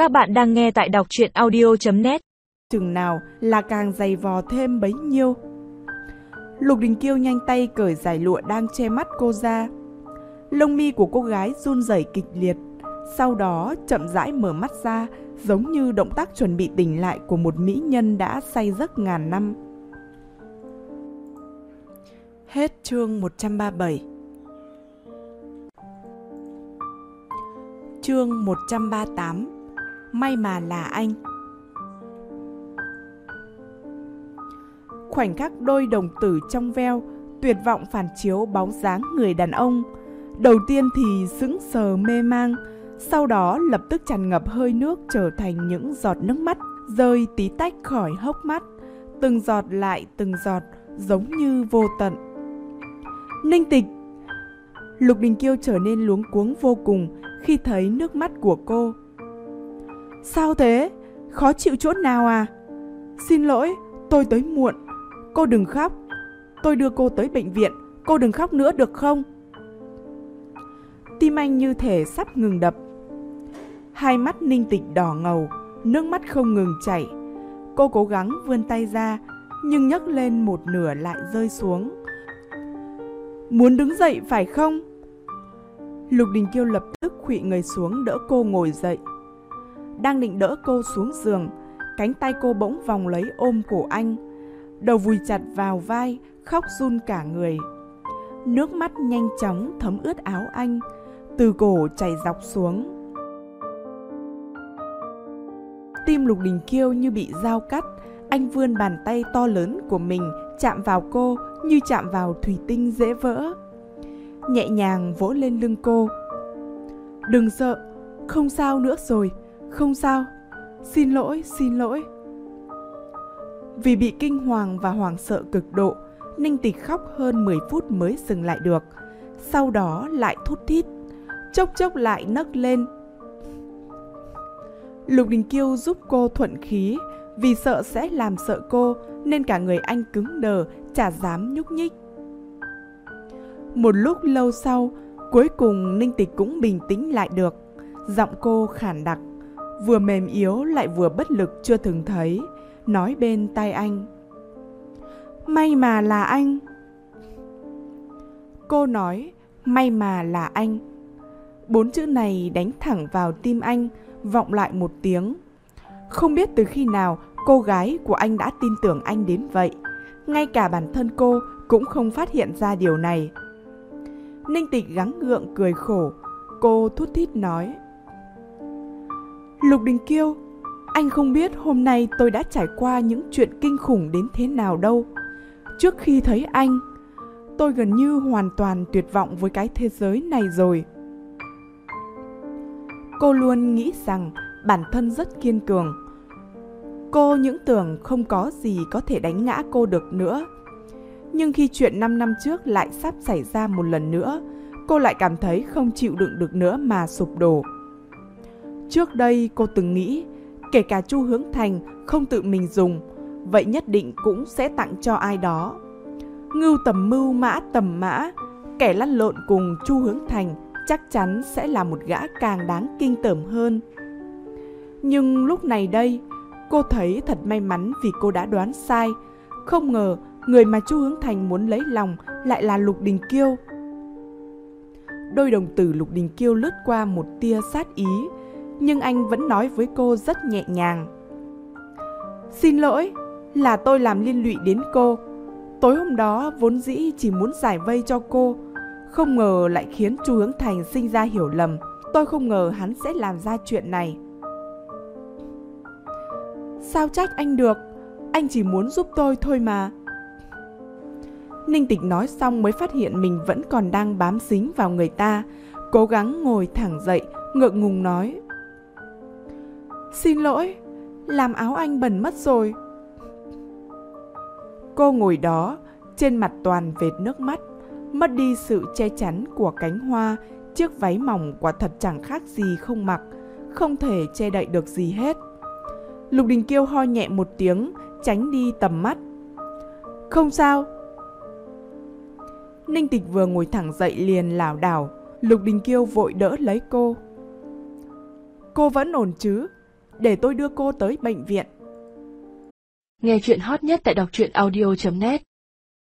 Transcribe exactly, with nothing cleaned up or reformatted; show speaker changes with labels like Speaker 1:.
Speaker 1: Các bạn đang nghe tại đọc truyện audio chấm net.
Speaker 2: Chừng nào là càng dày vò thêm bấy nhiêu. Lục Đình Kiêu nhanh tay cởi dải lụa đang che mắt cô ra. Lông mi của cô gái run rẩy kịch liệt, sau đó chậm rãi mở mắt ra, giống như động tác chuẩn bị tỉnh lại của một mỹ nhân đã say giấc ngàn năm. Hết chương một trăm ba mươi bảy. Chương một trăm ba mươi tám. May mà là anh. Khoảnh khắc đôi đồng tử trong veo, tuyệt vọng phản chiếu bóng dáng người đàn ông. Đầu tiên thì sững sờ mê mang, sau đó lập tức tràn ngập hơi nước trở thành những giọt nước mắt rơi tí tách khỏi hốc mắt, từng giọt lại từng giọt, giống như vô tận. Ninh Tịch! Lục Đình Kiêu trở nên luống cuống vô cùng khi thấy nước mắt của cô. Sao thế? Khó chịu chỗ nào à? Xin lỗi, tôi tới muộn. Cô đừng khóc. Tôi đưa cô tới bệnh viện. Cô đừng khóc nữa được không? Tim anh như thể sắp ngừng đập. Hai mắt Ninh Tịch đỏ ngầu, nước mắt không ngừng chảy. Cô cố gắng vươn tay ra, nhưng nhấc lên một nửa lại rơi xuống. Muốn đứng dậy phải không? Lục Đình Kiêu lập tức khuỵu người xuống đỡ cô ngồi dậy. Đang định đỡ cô xuống giường, cánh tay cô bỗng vòng lấy ôm cổ anh, đầu vùi chặt vào vai, khóc run cả người. Nước mắt nhanh chóng thấm ướt áo anh, từ cổ chảy dọc xuống. Tim Lục Đình Kiêu như bị dao cắt, anh vươn bàn tay to lớn của mình chạm vào cô như chạm vào thủy tinh dễ vỡ. Nhẹ nhàng vỗ lên lưng cô. Đừng sợ, không sao nữa rồi, không sao. Xin lỗi, xin lỗi. Vì bị kinh hoàng và hoảng sợ cực độ, Ninh Tịch khóc hơn mười phút mới dừng lại được. Sau đó lại thút thít, chốc chốc lại nấc lên. Lục Đình Kiêu giúp cô thuận khí, vì sợ sẽ làm sợ cô nên cả người anh cứng đờ, chả dám nhúc nhích. Một lúc lâu sau, cuối cùng Ninh Tịch cũng bình tĩnh lại được. Giọng cô khản đặc, vừa mềm yếu lại vừa bất lực chưa từng thấy, nói bên tai anh. May mà là anh. Cô nói, may mà là anh. Bốn chữ này đánh thẳng vào tim anh, vọng lại một tiếng. Không biết từ khi nào cô gái của anh đã tin tưởng anh đến vậy. Ngay cả bản thân cô cũng không phát hiện ra điều này. Ninh Tịch gắng gượng cười khổ. Cô thút thít nói. Lục Đình Kiêu, anh không biết hôm nay tôi đã trải qua những chuyện kinh khủng đến thế nào đâu. Trước khi thấy anh, tôi gần như hoàn toàn tuyệt vọng với cái thế giới này rồi. Cô luôn nghĩ rằng bản thân rất kiên cường. Cô những tưởng không có gì có thể đánh ngã cô được nữa. Nhưng khi chuyện năm năm trước lại sắp xảy ra một lần nữa, cô lại cảm thấy không chịu đựng được nữa mà sụp đổ. Trước đây cô từng nghĩ, kể cả Chu Hướng Thành không tự mình dùng, vậy nhất định cũng sẽ tặng cho ai đó. Ngưu tầm mưu mã tầm mã, kẻ lăn lộn cùng Chu Hướng Thành chắc chắn sẽ là một gã càng đáng kinh tởm hơn. Nhưng lúc này đây, cô thấy thật may mắn vì cô đã đoán sai. Không ngờ người mà Chu Hướng Thành muốn lấy lòng lại là Lục Đình Kiêu. Đôi đồng tử Lục Đình Kiêu lướt qua một tia sát ý, nhưng anh vẫn nói với cô rất nhẹ nhàng. Xin lỗi, là tôi làm liên lụy đến cô. Tối hôm đó vốn dĩ chỉ muốn giải vây cho cô, không ngờ lại khiến Chu Hướng Thành sinh ra hiểu lầm. Tôi không ngờ hắn sẽ làm ra chuyện này. Sao trách anh được, anh chỉ muốn giúp tôi thôi mà. Ninh Tịch nói xong mới phát hiện mình vẫn còn đang bám dính vào người ta, cố gắng ngồi thẳng dậy, ngượng ngùng nói. Xin lỗi, làm áo anh bẩn mất rồi. Cô ngồi đó, trên mặt toàn vệt nước mắt, mất đi sự che chắn của cánh hoa. Chiếc váy mỏng quả thật chẳng khác gì không mặc, không thể che đậy được gì hết. Lục Đình Kiêu ho nhẹ một tiếng, tránh đi tầm mắt. Không sao. Ninh Tịch vừa ngồi thẳng dậy liền lảo đảo. Lục Đình Kiêu vội đỡ lấy cô. Cô vẫn ổn chứ? để tôi đưa cô tới bệnh viện.
Speaker 3: Nghe chuyện hot nhất tại đọc truyện audio chấm net.